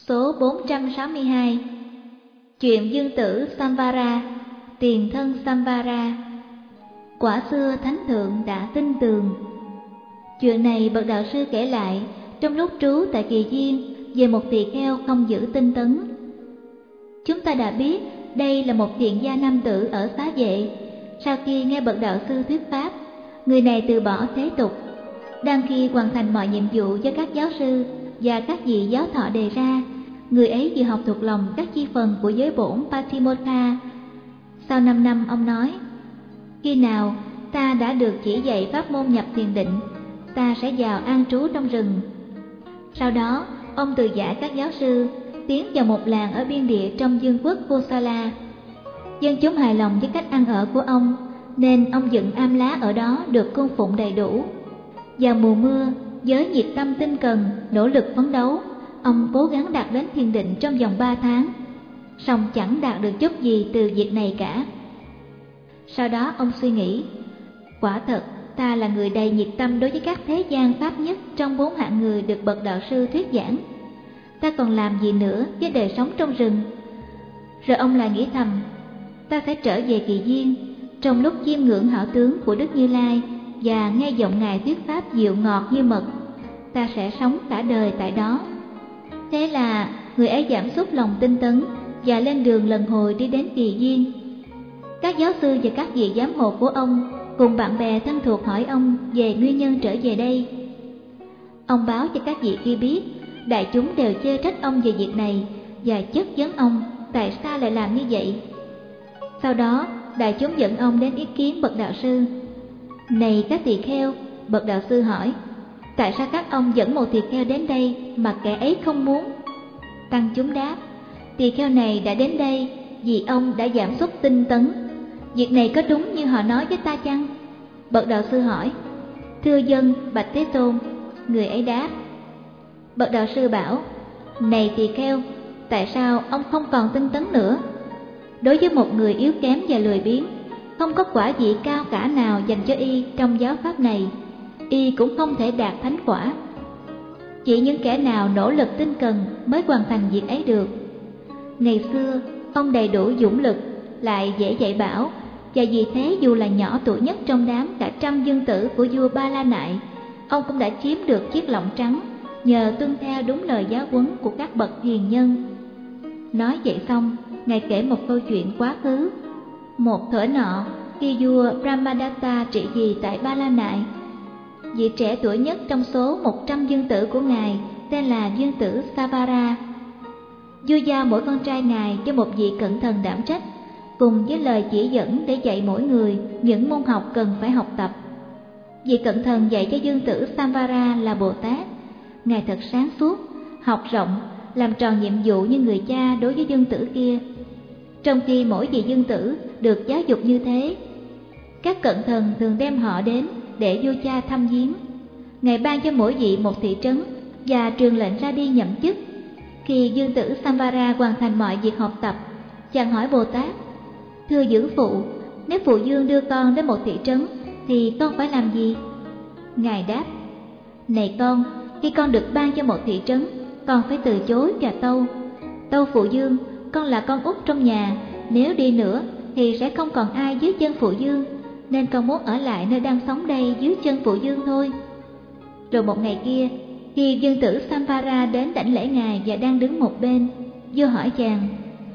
Số 462. Chuyện Dương Tử Samvara, tiền thân Samvara. Quả xưa thánh thượng đã tin tường. Chuyện này bậc đạo sư kể lại trong lúc trú tại Kỳ Viên về một tỳ kheo không giữ tinh tấn. Chúng ta đã biết đây là một thiện gia nam tử ở Xá Vệ. Sau khi nghe bậc đạo sư thuyết pháp, người này từ bỏ thế tục. Đang khi hoàn thành mọi nhiệm vụ do các giáo sư và các vị giáo thọ đề ra, người ấy vừa học thuộc lòng các chi phần của giới bổn Patimokha. Sau 5 năm, ông nói: khi nào ta đã được chỉ dạy pháp môn nhập thiền định, ta sẽ vào an trú trong rừng. Sau đó, ông từ giả các giáo sư, tiến vào một làng ở biên địa trong vương quốc Kosala. Dân chúng hài lòng với cách ăn ở của ông, nên ông dựng am lá ở đó được cung phụng đầy đủ. Vào mùa mưa, với nhiệt tâm tinh cần, nỗ lực phấn đấu, ông cố gắng đạt đến thiền định trong vòng 3 tháng, song chẳng đạt được chút gì từ việc này cả. Sau đó ông suy nghĩ: quả thật, ta là người đầy nhiệt tâm đối với các thế gian pháp nhất trong 4 hạng người được bậc đạo sư thuyết giảng. Ta còn làm gì nữa với đời sống trong rừng? Rồi ông lại nghĩ thầm: ta sẽ trở về Kỳ Viên, trong lúc chiêm ngưỡng hảo tướng của Đức Như Lai và nghe giọng Ngài thuyết pháp dịu ngọt như mật, ta sẽ sống cả đời tại đó. Thế là người ấy giảm sút lòng tinh tấn và lên đường lần hồi đi đến Kỳ Viên. Các giáo sư và các vị giám hộ của ông cùng bạn bè thân thuộc hỏi ông về nguyên nhân trở về đây. Ông báo cho các vị kia biết đại chúng đều chê trách ông về việc này và chất vấn ông tại sao lại làm như vậy. Sau đó đại chúng dẫn ông đến ý kiến bậc đạo sư. Này các tỳ kheo, bậc đạo sư hỏi: tại sao các ông dẫn một tỳ kheo đến đây mà kẻ ấy không muốn? Tăng chúng đáp: tỳ kheo này đã đến đây vì ông đã giảm sút tinh tấn. Việc này có đúng như họ nói với ta chăng? Bậc đạo sư hỏi: thưa dân, bạch Thế Tôn. Người ấy đáp. Bậc đạo sư bảo: này tỳ kheo, tại sao ông không còn tinh tấn nữa? Đối với một người yếu kém và lười biếng, không có quả vị cao cả nào dành cho y trong giáo pháp này, y cũng không thể đạt thánh quả. Chỉ những kẻ nào nỗ lực tinh cần mới hoàn thành việc ấy được. Ngày xưa, ông đầy đủ dũng lực, lại dễ dạy bảo, và vì thế dù là nhỏ tuổi nhất trong đám cả trăm dương tử của vua Ba La Nại, ông cũng đã chiếm được chiếc lọng trắng nhờ tuân theo đúng lời giáo huấn của các bậc hiền nhân. Nói vậy xong, Ngài kể một câu chuyện quá khứ. Một thuở nọ, khi vua Brahmadatta trị vì tại Ba La Nại, vị trẻ tuổi nhất trong số 100 dương tử của Ngài tên là dương tử Savara. Vua giao mỗi con trai Ngài cho một vị cận thần đảm trách, cùng với lời chỉ dẫn để dạy mỗi người những môn học cần phải học tập. Vị cận thần dạy cho dương tử Samvara là Bồ Tát. Ngài thật sáng suốt, học rộng, làm tròn nhiệm vụ như người cha đối với dương tử kia. Trong khi mỗi vị dương tử được giáo dục như thế, các cận thần thường đem họ đến để vua cha thăm viếng. Ngài ban cho mỗi vị một thị trấn và truyền lệnh ra đi nhậm chức. Khi dương tử Samvara hoàn thành mọi việc học tập, chàng hỏi Bồ Tát: thưa dưỡng phụ, nếu phụ dương đưa con đến một thị trấn thì con phải làm gì? Ngài đáp: này con, khi con được ban cho một thị trấn, con phải từ chối và tâu. Tâu phụ dương, con là con út trong nhà, nếu đi nữa thì sẽ không còn ai dưới chân phụ dương, nên con muốn ở lại nơi đang sống đây dưới chân phụ dương thôi. Rồi một ngày kia, khi dương tử Samvara đến đảnh lễ Ngài và đang đứng một bên, vua hỏi chàng: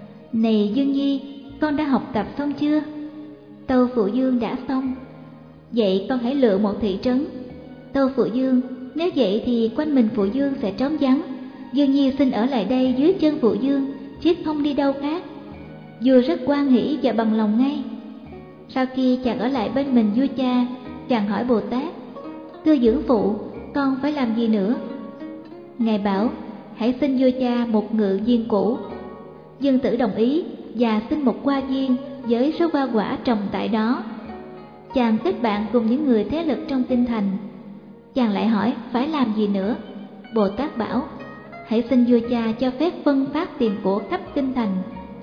này Dương Nhi, con đã học tập xong chưa? Tâu phụ dương: đã xong. Vậy con hãy lựa một thị trấn. Tâu phụ dương: nếu vậy thì quanh mình phụ dương sẽ trống vắng. Dương Nhi xin ở lại đây dưới chân phụ dương, chứ không đi đâu khác. Vua rất hoan hỉ và bằng lòng ngay. Sau khi chàng ở lại bên mình vua cha, chàng hỏi Bồ Tát: thưa dưỡng phụ, con phải làm gì nữa? Ngài bảo: hãy xin vua cha một ngự viên cũ. Dương tử đồng ý và xin một hoa viên với số hoa quả trồng tại đó. Chàng kết bạn cùng những người thế lực trong kinh thành. Chàng lại hỏi phải làm gì nữa. Bồ Tát bảo: hãy xin vua cha cho phép phân phát tiền của khắp kinh thành.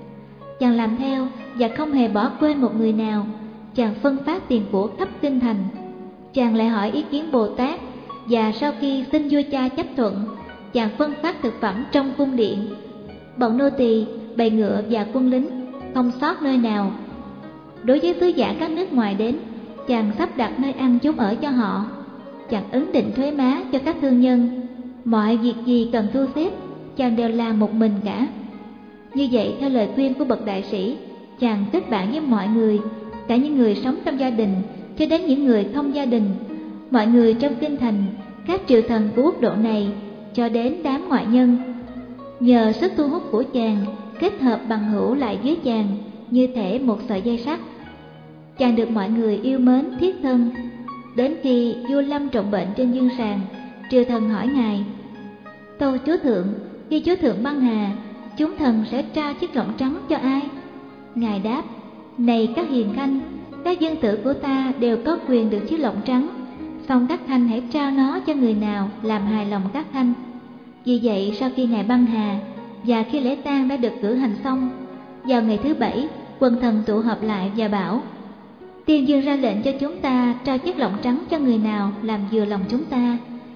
Chàng làm theo và không hề bỏ quên một người nào. Chàng phân phát tiền của khắp kinh thành. Chàng lại hỏi ý kiến Bồ Tát, và sau khi xin vua cha chấp thuận, chàng phân phát thực phẩm trong cung điện. Bọn nô tỳ, bầy ngựa và quân lính không sót nơi nào. Đối với sứ giả các nước ngoài đến, chàng sắp đặt nơi ăn chốn ở cho họ. Chàng ấn định thuế má cho các thương nhân. Mọi việc gì cần thu xếp, chàng đều làm một mình cả. Như vậy, theo lời khuyên của bậc đại sĩ, chàng kết bạn với mọi người, cả những người sống trong gia đình cho đến những người không gia đình, mọi người trong kinh thành, các triều thần của quốc độ này cho đến đám ngoại nhân. Nhờ sức thu hút của chàng, kết hợp bằng hữu lại với chàng như thể một sợi dây sắt. Chàng được mọi người yêu mến thiết thân. Đến khi vua lâm trọng bệnh trên dương sàng, triều thần hỏi ngài: Tâu chúa thượng, khi chúa thượng băng hà, chúng thần sẽ trao chiếc lọng trắng cho ai? Ngài đáp: Này các hiền khanh, các dân tử của ta đều có quyền được chiếc lọng trắng, song các khanh hãy trao nó cho người nào làm hài lòng các khanh. Vì vậy, sau khi ngài băng hà và khi lễ tang đã được cử hành xong, vào ngày thứ 7, quần thần tụ họp lại và bảo: Tiên dương ra lệnh cho chúng ta trao chiếc lọng trắng cho người nào làm vừa lòng chúng ta.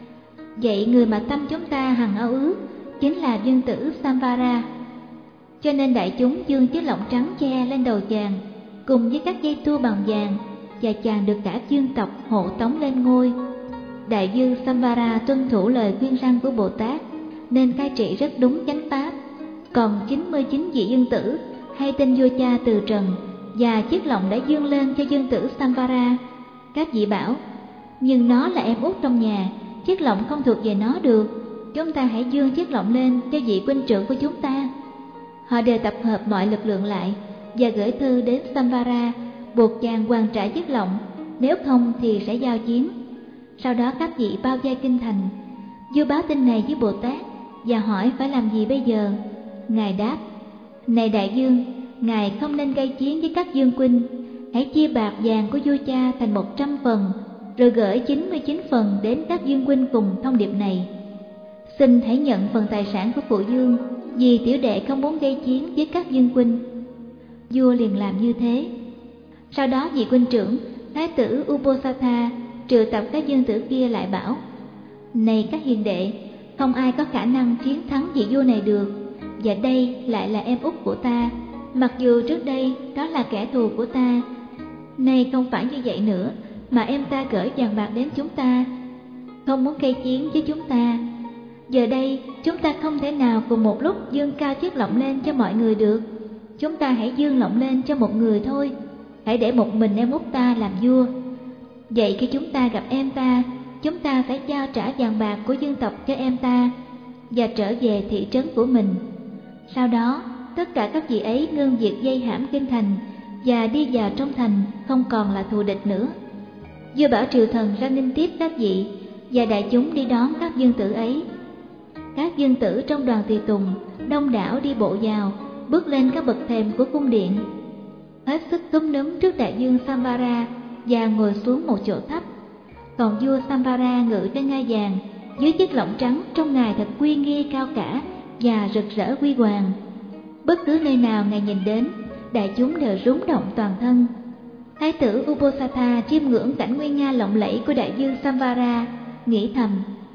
Vậy người mà tâm chúng ta hằng ao ước chính là dương tử Samvara. Cho nên đại chúng dương chiếc lọng trắng che lên đầu chàng cùng với các dây tua bằng vàng, và chàng được cả dương tộc hộ tống lên ngôi. Đại dương Samvara tuân thủ lời khuyên răn của Bồ Tát nên cai trị rất đúng chánh pháp. Còn 99 vị dương tử hay tin vua cha từ trần, và chiếc lọng đã dương lên cho dương tử Samvara. Các vị bảo: Nhưng nó là em út trong nhà, chiếc lọng không thuộc về nó được. Chúng ta hãy dương chiếc lọng lên cho vị huynh trưởng của chúng ta. Họ đều tập hợp mọi lực lượng lại và gửi thư đến Samvara, buộc chàng hoàn trả chiếc lọng, nếu không thì sẽ giao chiến. Sau đó các vị bao vây kinh thành. Vua báo tin này với Bồ Tát và hỏi phải làm gì bây giờ. Ngài đáp: Này đại dương, ngài không nên gây chiến với các dương huynh. Hãy chia bạc vàng của vua cha thành 100 phần, rồi gửi 99 phần đến các dương huynh cùng thông điệp này: Xin hãy nhận phần tài sản của phụ dương, vì tiểu đệ không muốn gây chiến với các dương huynh. Vua liền làm như thế. Sau đó vị huynh trưởng thái tử Uposatha triệu tập các dương tử kia lại bảo: Này các hiền đệ, không ai có khả năng chiến thắng vị vua này được, và đây lại là em út của ta, mặc dù trước đây đó là kẻ thù của ta. Nay không phải như vậy nữa, mà em ta gửi vàng bạc đến chúng ta, không muốn gây chiến với chúng ta. Giờ đây chúng ta không thể nào cùng một lúc dương cao chiếc lọng lên cho mọi người được. Chúng ta hãy dương lọng lên cho một người thôi, hãy để một mình em út ta làm vua. Vậy khi chúng ta gặp em ta, chúng ta phải trao trả vàng bạc của dân tộc cho em ta và trở về thị trấn của mình. Sau đó tất cả các vị ấy ngưng việc dây hãm kinh thành và đi vào trong thành, không còn là thù địch nữa. Vua bảo triều thần ra nghênh tiếp các vị, và đại chúng đi đón các dương tử ấy. Các dương tử trong đoàn tùy tùng đông đảo đi bộ vào, bước lên các bậc thềm của cung điện, hết sức túm núm trước đại dương Samvara và ngồi xuống một chỗ thấp. Còn vua Samvara ngự trên ngai vàng, dưới chiếc lọng trắng trông ngài thật uy nghi cao cả và rực rỡ huy hoàng. Bất cứ nơi nào ngài nhìn đến, đại chúng đều rúng động toàn thân. Thái tử Uposatha chiêm ngưỡng cảnh nguy nga lộng lẫy của đại dương Samvara, nghĩ thầm: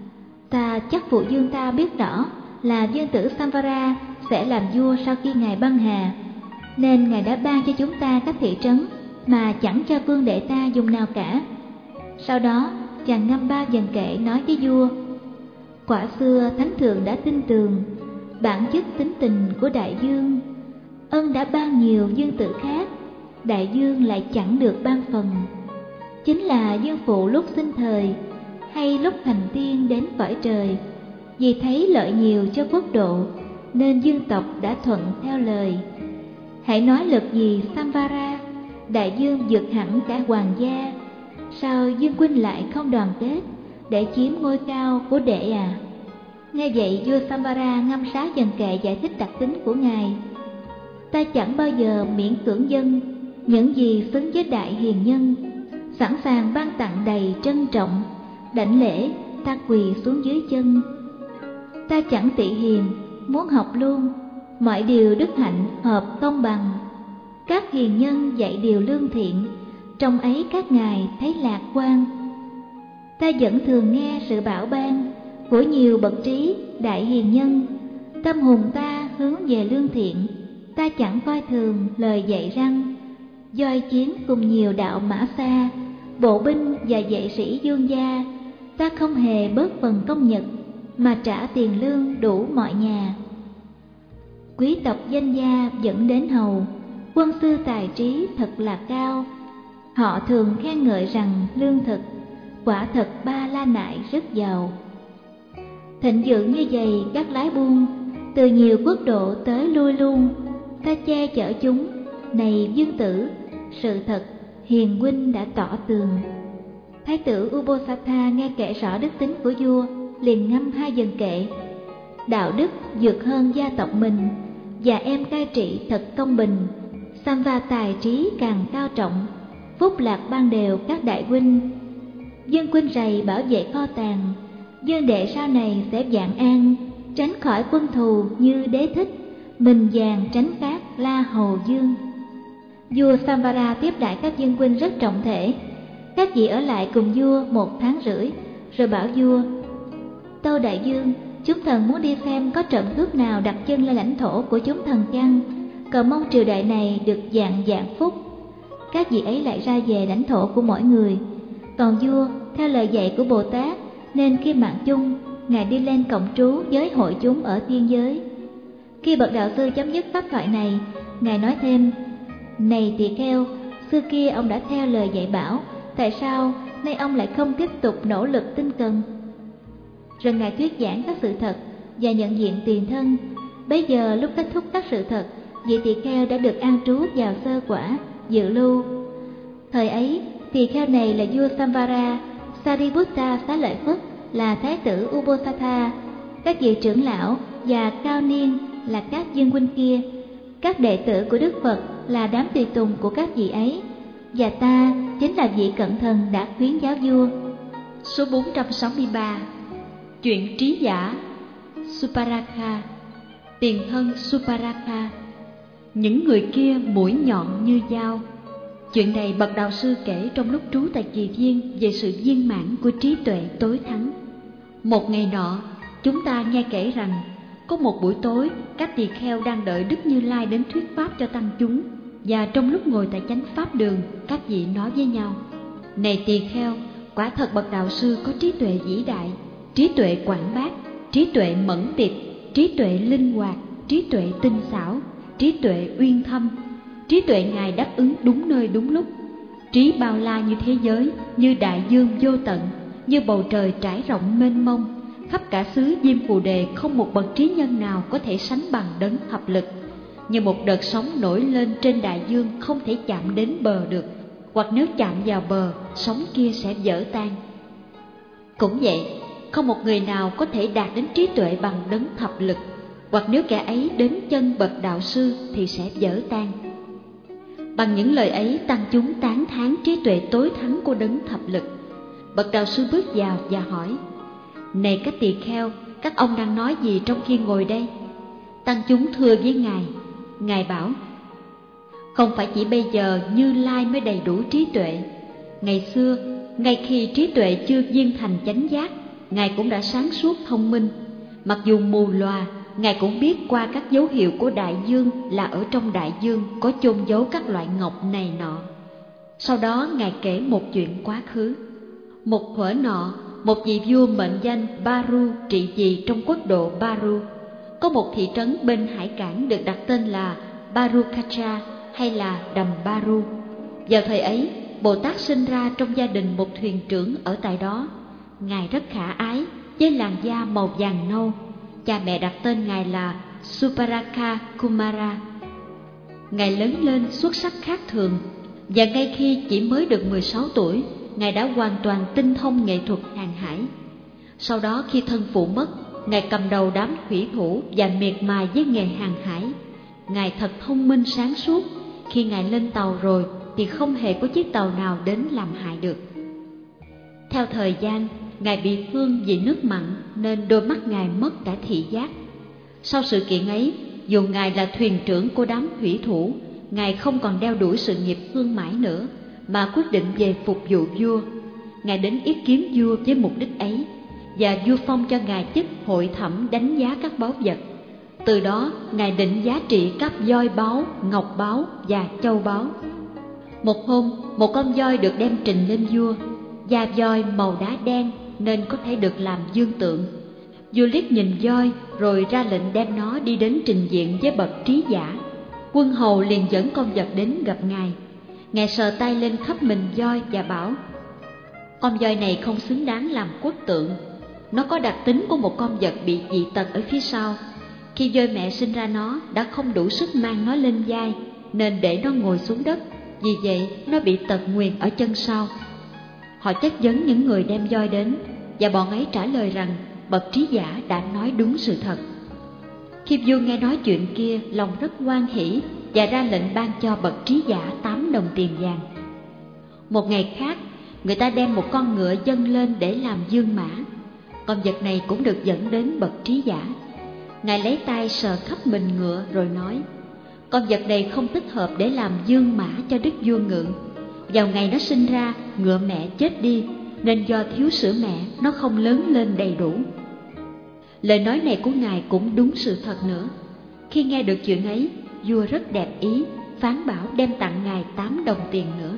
Ta chắc phụ dương ta biết rõ là dương tử Samvara sẽ làm vua sau khi ngài băng hà, nên ngài đã ban cho chúng ta các thị trấn mà chẳng cho vương đệ ta dùng nào cả. Sau đó chàng ngâm 3 vần kệ nói với vua: Quả xưa thánh thượng đã tin tường bản chất tính tình của đại dương, ân đã ban nhiều dương tử khác, đại dương lại chẳng được ban phần. Chính là dương phụ lúc sinh thời hay lúc thành tiên đến cõi trời, vì thấy lợi nhiều cho quốc độ nên dương tộc đã thuận theo lời. Hãy nói lực gì Samvara, đại dương vượt hẳn cả hoàng gia. Sao dương huynh lại không đoàn kết để chiếm ngôi cao của đệ à? Nghe vậy vua Samvara ngâm 6 vần kệ giải thích đặc tính của ngài: Ta chẳng bao giờ miễn cưỡng dâng những gì xứng với đại hiền nhân, sẵn sàng ban tặng đầy trân trọng, đảnh lễ ta quỳ xuống dưới chân. Ta chẳng tị hiềm, muốn học luôn, mọi điều đức hạnh hợp công bằng. Các hiền nhân dạy điều lương thiện, trong ấy các ngài thấy lạc quan. Ta vẫn thường nghe sự bảo ban, của nhiều bậc trí đại hiền nhân. Tâm hồn ta hướng về lương thiện, ta chẳng coi thường lời dạy rằng doi chiến cùng nhiều đạo mã xa, bộ binh và vệ sĩ dương gia, ta không hề bớt phần công nhật mà trả tiền lương đủ mọi nhà. Quý tộc danh gia dẫn đến hầu, quân sư tài trí thật là cao. Họ thường khen ngợi rằng lương thực quả thật Ba La Nại rất giàu. Thịnh vượng như vậy các lái buôn từ nhiều quốc độ tới lui luôn, ta che chở chúng. Này Dương Tử, sự thật hiền huynh đã tỏ tường. Thái tử Ubosatha nghe kể rõ đức tính của vua, liền ngâm hai dần kệ: đạo đức vượt hơn gia tộc mình, và em cai trị thật công bình. Samva tài trí càng cao trọng, phúc lạc ban đều các đại huynh. Dương huynh rầy bảo vệ kho tàng, Dương đệ sau này sẽ vạn an, tránh khỏi quân thù như Đế Thích, mình vàng tránh cát La Hầu Dương. Vua Samvara tiếp đãi các dương huynh rất trọng thể. Các vị ở lại cùng vua 1 tháng rưỡi, rồi bảo vua: Tâu đại dương, chúng thần muốn đi xem có trộm cướp nào đặt chân lên lãnh thổ của chúng thần chăng, cầu mong triều đại này được vạn vạn phúc. Các vị ấy lại ra về lãnh thổ của mỗi người. Còn vua theo lời dạy của Bồ Tát, nên khi mạng chung, ngài đi lên cộng trú với hội chúng ở thiên giới. Khi bậc đạo sư chấm dứt pháp thoại này, ngài nói thêm: Này tỳ kheo, xưa kia ông đã theo lời dạy bảo, tại sao nay ông lại không tiếp tục nỗ lực tinh cần? Rồi ngài thuyết giảng các sự thật và nhận diện tiền thân. Bấy giờ lúc kết thúc các sự thật, vị tỳ kheo đã được an trú vào sơ quả dự lưu. Thời ấy tỳ kheo này là vua Samvara, Sariputta Xá Lợi Phất là thái tử Ubosatha, các vị trưởng lão và cao niên là các dương huynh kia, các đệ tử của Đức Phật là đám tùy tùng của các vị ấy, và ta chính là vị cận thần đã khuyến giáo vua. Số 463. Chuyện trí giả Suparaka. Tiền thân Suparaka. Những người kia mũi nhọn như dao. Chuyện này bậc đạo sư kể trong lúc trú tại Kỳ Viên về sự viên mãn của trí tuệ tối thắng. Một ngày nọ, chúng ta nghe kể rằng có một buổi tối, các tỳ kheo đang đợi Đức Như Lai đến thuyết pháp cho tăng chúng, và trong lúc ngồi tại chánh pháp đường, các vị nói với nhau: Này tỳ kheo, quả thật bậc đạo sư có trí tuệ vĩ đại, trí tuệ quảng bác, trí tuệ mẫn tiệp, trí tuệ linh hoạt, trí tuệ tinh xảo, trí tuệ uyên thâm. Trí tuệ ngài đáp ứng đúng nơi đúng lúc. Trí bao la như thế giới, như đại dương vô tận, như bầu trời trải rộng mênh mông. Khắp cả xứ Diêm Phù Đề không một bậc trí nhân nào có thể sánh bằng đấng hợp lực. Như một đợt sóng nổi lên trên đại dương không thể chạm đến bờ được, hoặc nếu chạm vào bờ, sóng kia sẽ vỡ tan. Cũng vậy, không một người nào có thể đạt đến trí tuệ bằng đấng thập lực, hoặc nếu kẻ ấy đến chân bậc đạo sư thì sẽ vỡ tan. Bằng những lời ấy, tăng chúng tán thán trí tuệ tối thắng của đấng thập lực. Bậc đạo sư bước vào và hỏi: Này các tỳ kheo, các ông đang nói gì trong khi ngồi đây? Tăng chúng thưa với ngài. Ngài bảo: Không phải chỉ bây giờ Như Lai mới đầy đủ trí tuệ. Ngày xưa, ngay khi trí tuệ chưa viên thành chánh giác, ngài cũng đã sáng suốt thông minh. Mặc dù mù lòa, ngài cũng biết qua các dấu hiệu của đại dương là ở trong đại dương có chôn giấu các loại ngọc này nọ. Sau đó ngài kể một chuyện quá khứ. Một thuở nọ, một vị vua mệnh danh Baru trị vì trong quốc độ Baru. Có một thị trấn bên hải cảng được đặt tên là Barukacha hay là Đầm Baru. Vào thời ấy, Bồ Tát sinh ra trong gia đình một thuyền trưởng ở tại đó. Ngài rất khả ái, với làn da màu vàng nâu. Cha mẹ đặt tên ngài là Suparaka Kumara. Ngài lớn lên xuất sắc khác thường, và ngay khi chỉ mới được 16 tuổi, ngài đã hoàn toàn tinh thông nghệ thuật hàng hải. Sau đó khi thân phụ mất, ngài cầm đầu đám thủy thủ và miệt mài với nghề hàng hải. Ngài thật thông minh sáng suốt. Khi ngài lên tàu rồi thì không hề có chiếc tàu nào đến làm hại được. Theo thời gian, ngài bị thương vì nước mặn nên đôi mắt ngài mất cả thị giác. Sau sự kiện ấy, dù ngài là thuyền trưởng của đám thủy thủ, ngài không còn đeo đuổi sự nghiệp thương mãi nữa, mà quyết định về phục vụ vua. Ngài đến ý kiến vua với mục đích ấy, và vua phong cho Ngài chức hội thẩm đánh giá các báu vật. Từ đó Ngài định giá trị các voi báu, ngọc báu và châu báu. Một hôm, một con voi được đem trình lên vua. Da voi màu đá đen nên có thể được làm dương tượng. Vua liếc nhìn voi rồi ra lệnh đem nó đi đến trình diện với bậc trí giả. Quân hầu liền dẫn con vật đến gặp Ngài. Ngài sờ tay lên khắp mình voi và bảo: con voi này không xứng đáng làm quốc tượng. Nó có đặc tính của một con vật bị dị tật ở phía sau. Khi voi mẹ sinh ra nó đã không đủ sức mang nó lên vai, nên để nó ngồi xuống đất. Vì vậy nó bị tật nguyền ở chân sau. Họ chất vấn những người đem voi đến, và bọn ấy trả lời rằng bậc trí giả đã nói đúng sự thật. Khi vua nghe nói chuyện kia, lòng rất hoan hỉ và ra lệnh ban cho bậc trí giả 8 đồng tiền vàng. Một ngày khác, người ta đem một con ngựa dâng lên để làm dương mã. Con vật này cũng được dẫn đến bậc trí giả. Ngài lấy tay sờ khắp mình ngựa rồi nói: con vật này không thích hợp để làm dương mã cho đức vua ngự. Vào ngày nó sinh ra, ngựa mẹ chết đi, nên do thiếu sữa mẹ nó không lớn lên đầy đủ. Lời nói này của Ngài cũng đúng sự thật nữa. Khi nghe được chuyện ấy, vua rất đẹp ý, phán bảo đem tặng Ngài 8 đồng tiền nữa.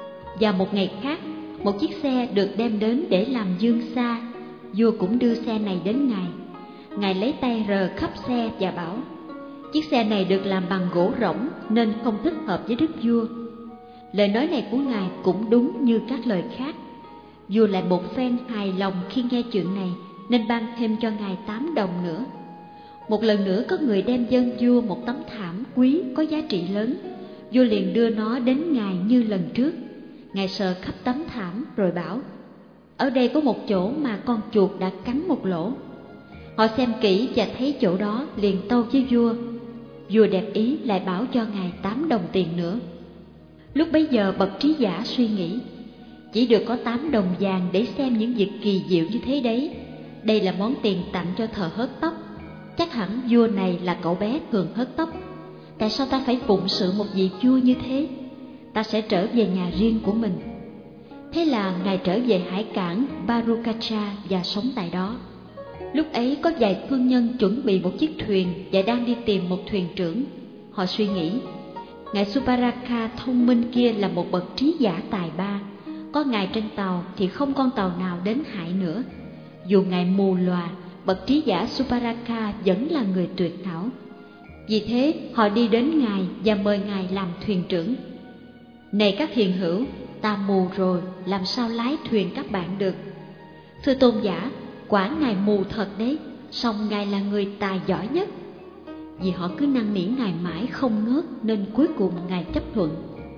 Và một ngày khác, một chiếc xe được đem đến để làm dương xa. Vua cũng đưa xe này đến Ngài. Ngài lấy tay rờ khắp xe và bảo: chiếc xe này được làm bằng gỗ rỗng nên không thích hợp với đức vua. Lời nói này của Ngài cũng đúng như các lời khác. Vua lại một phen hài lòng khi nghe chuyện này, nên ban thêm cho Ngài 8 đồng nữa. Một lần nữa có người đem dâng vua một tấm thảm quý có giá trị lớn. Vua liền đưa nó đến Ngài như lần trước. Ngài sờ khắp tấm thảm rồi bảo: ở đây có một chỗ mà con chuột đã cắn một lỗ. Họ xem kỹ và thấy chỗ đó liền tâu với vua. Vua đẹp ý lại bảo cho Ngài 8 đồng tiền nữa. Lúc bấy giờ bậc trí giả suy nghĩ: chỉ được có 8 đồng vàng để xem những việc kỳ diệu như thế đấy. Đây là món tiền tặng cho thợ hớt tóc. Chắc hẳn vua này là cậu bé thường hớt tóc. Tại sao ta phải phụng sự một vị vua như thế? Ta sẽ trở về nhà riêng của mình. Thế là Ngài trở về hải cảng Barukacha và sống tại đó. Lúc ấy có vài thương nhân chuẩn bị một chiếc thuyền và đang đi tìm một thuyền trưởng. Họ suy nghĩ: Ngài Suparaka thông minh kia là một bậc trí giả tài ba. Có Ngài trên tàu thì không con tàu nào đến hại nữa. Dù Ngài mù lòa, bậc trí giả Suparaka vẫn là người tuyệt hảo. Vì thế họ đi đến Ngài và mời Ngài làm thuyền trưởng. Này các hiền hữu, ta mù rồi, làm sao lái thuyền các bạn được? Thưa tôn giả, quả Ngài mù thật đấy, song Ngài là người tài giỏi nhất. Vì họ cứ năn nỉ Ngài mãi không ngớt, nên cuối cùng Ngài chấp thuận.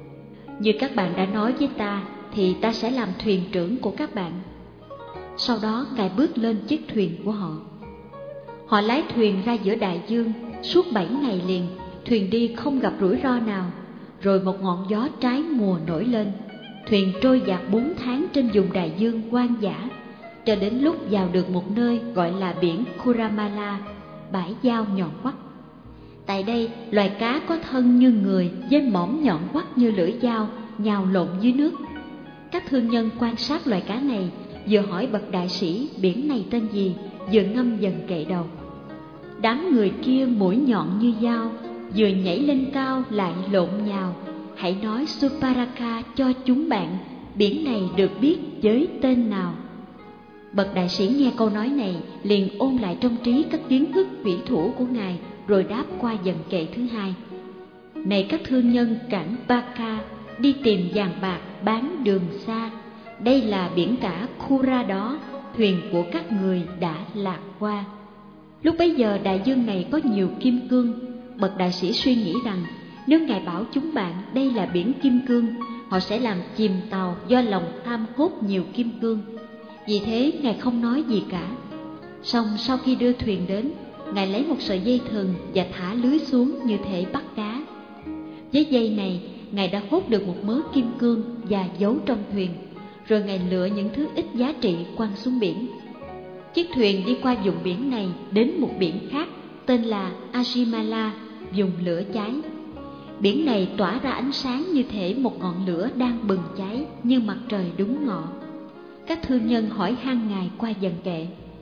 Như các bạn đã nói với ta, thì ta sẽ làm thuyền trưởng của các bạn. Sau đó Ngài bước lên chiếc thuyền của họ. Họ lái thuyền ra giữa đại dương. Suốt 7 ngày liền, thuyền đi không gặp rủi ro nào. Rồi một ngọn gió trái mùa nổi lên. Thuyền trôi dạt 4 tháng trên vùng đại dương hoang dã, cho đến lúc vào được một nơi gọi là biển Kuramala, bãi dao nhọn quắt. Tại đây, loài cá có thân như người với mõm nhọn quắt như lưỡi dao nhào lộn dưới nước. Các thương nhân quan sát loài cá này, vừa hỏi bậc đại sĩ biển này tên gì, vừa ngâm dần kệ đầu. Đám người kia mũi nhọn như dao, vừa nhảy lên cao lại lộn nhào. Hãy nói Suparaka cho chúng bạn, biển này được biết với tên nào. Bậc đại sĩ nghe câu nói này, liền ôn lại trong trí các kiến thức thủy thủ của Ngài, rồi đáp qua dần kệ thứ hai. Này các thương nhân cảng Baka, đi tìm vàng bạc bán đường xa. Đây là biển cả Kura đó, thuyền của các người đã lạc qua. Lúc bấy giờ đại dương này có nhiều kim cương. Bậc đại sĩ suy nghĩ rằng nếu Ngài bảo chúng bạn đây là biển kim cương, họ sẽ làm chìm tàu do lòng tham hút nhiều kim cương. Vì thế Ngài không nói gì cả. Song sau khi đưa thuyền đến, Ngài lấy một sợi dây thừng và thả lưới xuống như thể bắt cá. Với dây này, Ngài đã hút được một mớ kim cương và giấu trong thuyền. Rồi Ngài lựa những thứ ít giá trị quăng xuống biển. Chiếc thuyền đi qua vùng biển này đến một biển khác tên là Ajimala, vùng lửa cháy. Biển này tỏa ra ánh sáng như thể một ngọn lửa đang bừng cháy như mặt trời đúng ngọ. Các thương nhân hỏi han Ngài qua dần kệ: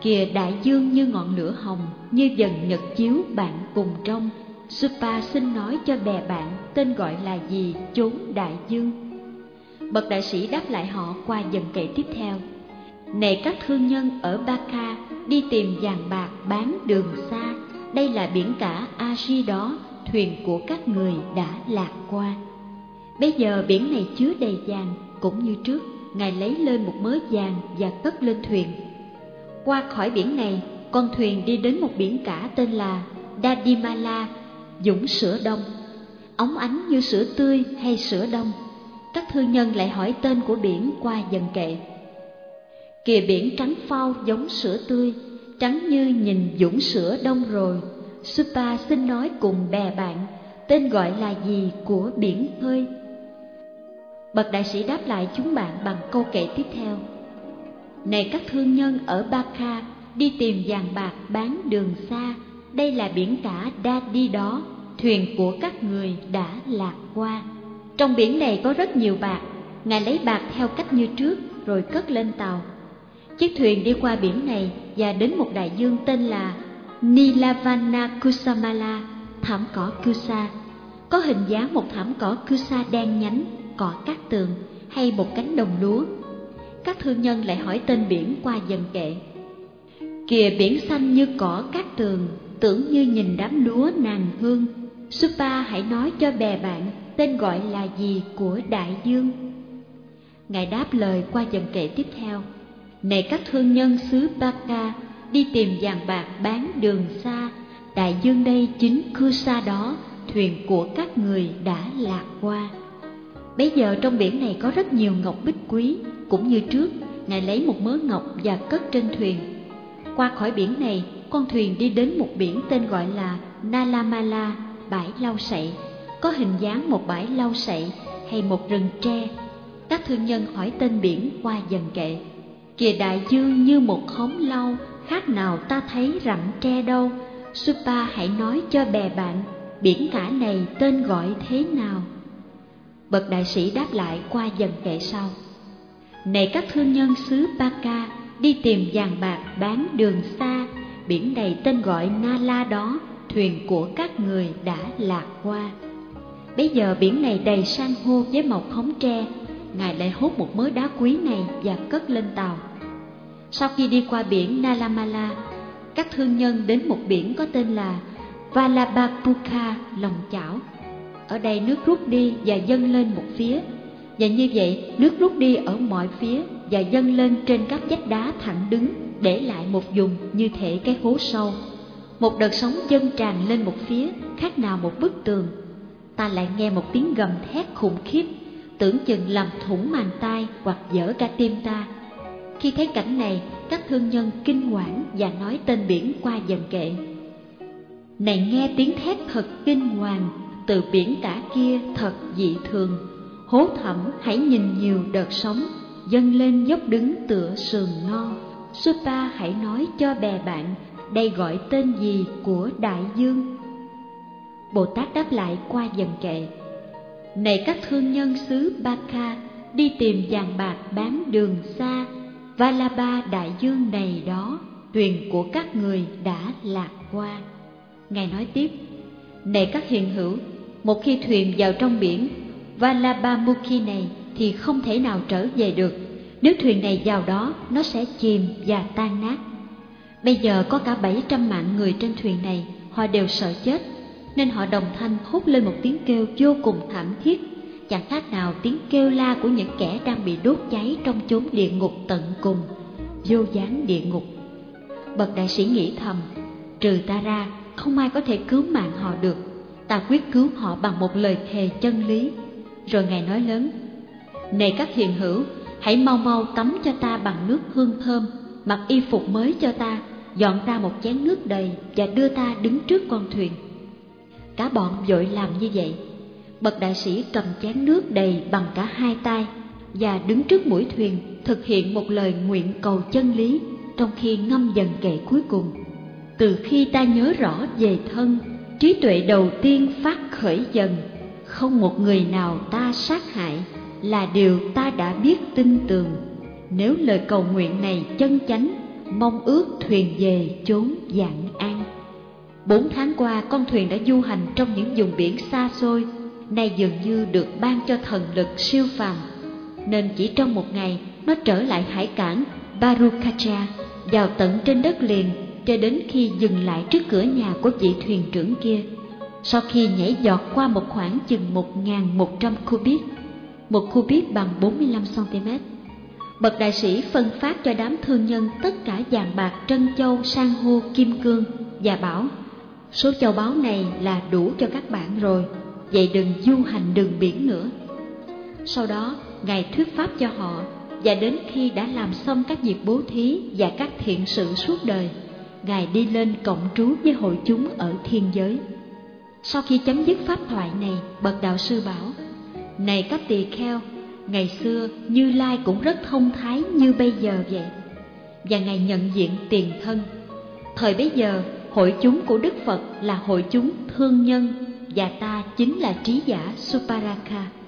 Kìa đại dương như ngọn lửa hồng, như dần nhật chiếu bạn cùng trong. Supa xin nói cho bè bạn tên gọi là gì chốn đại dương? Bậc đại sĩ đáp lại họ qua dần kệ tiếp theo: Này các thương nhân ở Ba-ca, đi tìm vàng bạc bán đường xa, đây là biển cả A-ri đó, thuyền của các người đã lạc qua. Bây giờ biển này chứa đầy vàng, cũng như trước, Ngài lấy lên một mớ vàng và cất lên thuyền. Qua khỏi biển này, con thuyền đi đến một biển cả tên là Dadimala, dũng sữa đông. Óng ánh như sữa tươi hay sữa đông? Các thương nhân lại hỏi tên của biển qua dần kệ. Kìa biển trắng phau giống sữa tươi, trắng như nhìn dũng sữa đông rồi. Supa xin nói cùng bè bạn tên gọi là gì của biển hơi? Bậc đại sĩ đáp lại chúng bạn bằng câu kệ tiếp theo: Này các thương nhân ở Ba-ca, đi tìm vàng bạc bán đường xa, đây là biển cả Đa-đi đó, thuyền của các người đã lạc qua. Trong biển này có rất nhiều bạc, Ngài lấy bạc theo cách như trước rồi cất lên tàu. Chiếc thuyền đi qua biển này và đến một đại dương tên là Nilavana Kusamala, thảm cỏ Kusa. Có hình dáng một thảm cỏ Kusa đen nhánh, cỏ cát tường hay một cánh đồng lúa. Các thương nhân lại hỏi tên biển qua dần kệ. Kìa biển xanh như cỏ cát tường, tưởng như nhìn đám lúa nàng hương. Supa hãy nói cho bè bạn tên gọi là gì của đại dương? Ngài đáp lời qua dần kệ tiếp theo: Này các thương nhân xứ Ba-ca, đi tìm vàng bạc bán đường xa, đại dương đây chính Kusa đó, thuyền của các người đã lạc qua. Bấy giờ trong biển này có rất nhiều ngọc bích quý, cũng như trước, Ngài lấy một mớ ngọc và cất trên thuyền. Qua khỏi biển này, con thuyền đi đến một biển tên gọi là Nalamala, bãi lau sậy. Có hình dáng một bãi lau sậy hay một rừng tre. Các thương nhân hỏi tên biển qua dần kệ. Kìa đại dương như một khóm lau, khác nào ta thấy rặng tre đâu. Supa hãy nói cho bè bạn biển cả này tên gọi thế nào? Bậc đại sĩ đáp lại qua dần kệ sau: Này các thương nhân xứ Ba-ca, đi tìm vàng bạc bán đường xa, biển này tên gọi Nala đó, thuyền của các người đã lạc qua. Bây giờ biển này đầy san hô với màu khóm tre. Ngài lại hốt một mớ đá quý này và cất lên tàu. Sau khi đi qua biển Nalamala, các thương nhân đến một biển có tên là Vallabhapukha, lòng chảo. Ở đây nước rút đi và dâng lên một phía, và như vậy nước rút đi ở mọi phía và dâng lên trên các vách đá thẳng đứng, để lại một vùng như thể cái hố sâu. Một đợt sóng dâng tràn lên một phía, khác nào một bức tường. Ta lại nghe một tiếng gầm thét khủng khiếp, tưởng chừng làm thủng màng tai hoặc vỡ cả tim ta. Khi thấy cảnh này, các thương nhân kinh hoảng và nói tên biển qua dần kệ. Này nghe tiếng thét thật kinh hoàng, từ biển cả kia thật dị thường. Hố thẳm hãy nhìn nhiều đợt sóng, dâng lên dốc đứng tựa sườn non. Supa hãy nói cho bè bạn đây gọi tên gì của đại dương? Bồ Tát đáp lại qua dần kệ. Này các thương nhân xứ Ba-ca, đi tìm vàng bạc bán đường xa, Vallabha đại dương này đó, thuyền của các người đã lạc qua. Ngài nói tiếp: Này các hiền hữu, một khi thuyền vào trong biển Vallabhamukhi này thì không thể nào trở về được. Nếu thuyền này vào đó, nó sẽ chìm và tan nát. Bây giờ có cả 700 mạng người trên thuyền này, họ đều sợ chết, nên họ đồng thanh hốt lên một tiếng kêu vô cùng thảm thiết, chẳng khác nào tiếng kêu la của những kẻ đang bị đốt cháy trong chốn địa ngục tận cùng, vô gián địa ngục. Bậc đại sĩ nghĩ thầm: trừ ta ra, không ai có thể cứu mạng họ được. Ta quyết cứu họ bằng một lời thề chân lý. Rồi Ngài nói lớn: Này các hiền hữu, hãy mau mau tắm cho ta bằng nước hương thơm, mặc y phục mới cho ta, dọn ra một chén nước đầy và đưa ta đứng trước con thuyền. Cả bọn vội làm như vậy. Bậc đại sĩ cầm chén nước đầy bằng cả hai tay và đứng trước mũi thuyền, thực hiện một lời nguyện cầu chân lý, trong khi ngâm dần kệ cuối cùng: Từ khi ta nhớ rõ về thân, trí tuệ đầu tiên phát khởi dần, không một người nào ta sát hại, là điều ta đã biết tin tường. Nếu lời cầu nguyện này chân chánh, mong ước thuyền về chốn vạn an. 4 tháng qua, con thuyền đã du hành trong những vùng biển xa xôi, nay dường như được ban cho thần lực siêu phàm, nên chỉ trong một ngày nó trở lại hải cảng Barukacha, vào tận trên đất liền, cho đến khi dừng lại trước cửa nhà của vị thuyền trưởng kia. Sau khi nhảy giọt qua một khoảng chừng 1.100 cubit, một cubit bằng 45 cm, bậc đại sĩ phân phát cho đám thương nhân tất cả vàng bạc, trân châu, san hô, kim cương và bảo: số châu báu này là đủ cho các bạn rồi, vậy đừng du hành đường biển nữa. Sau đó Ngài thuyết pháp cho họ, và đến khi đã làm xong các việc bố thí và các thiện sự suốt đời, Ngài đi lên cộng trú với hội chúng ở thiên giới. Sau khi chấm dứt pháp thoại này, bậc đạo sư bảo: này các tỳ kheo, ngày xưa Như Lai cũng rất thông thái như bây giờ vậy. Và Ngài nhận diện tiền thân. Thời bấy giờ, hội chúng của Đức Phật là hội chúng thương nhân, và ta chính là trí giả Suparaka.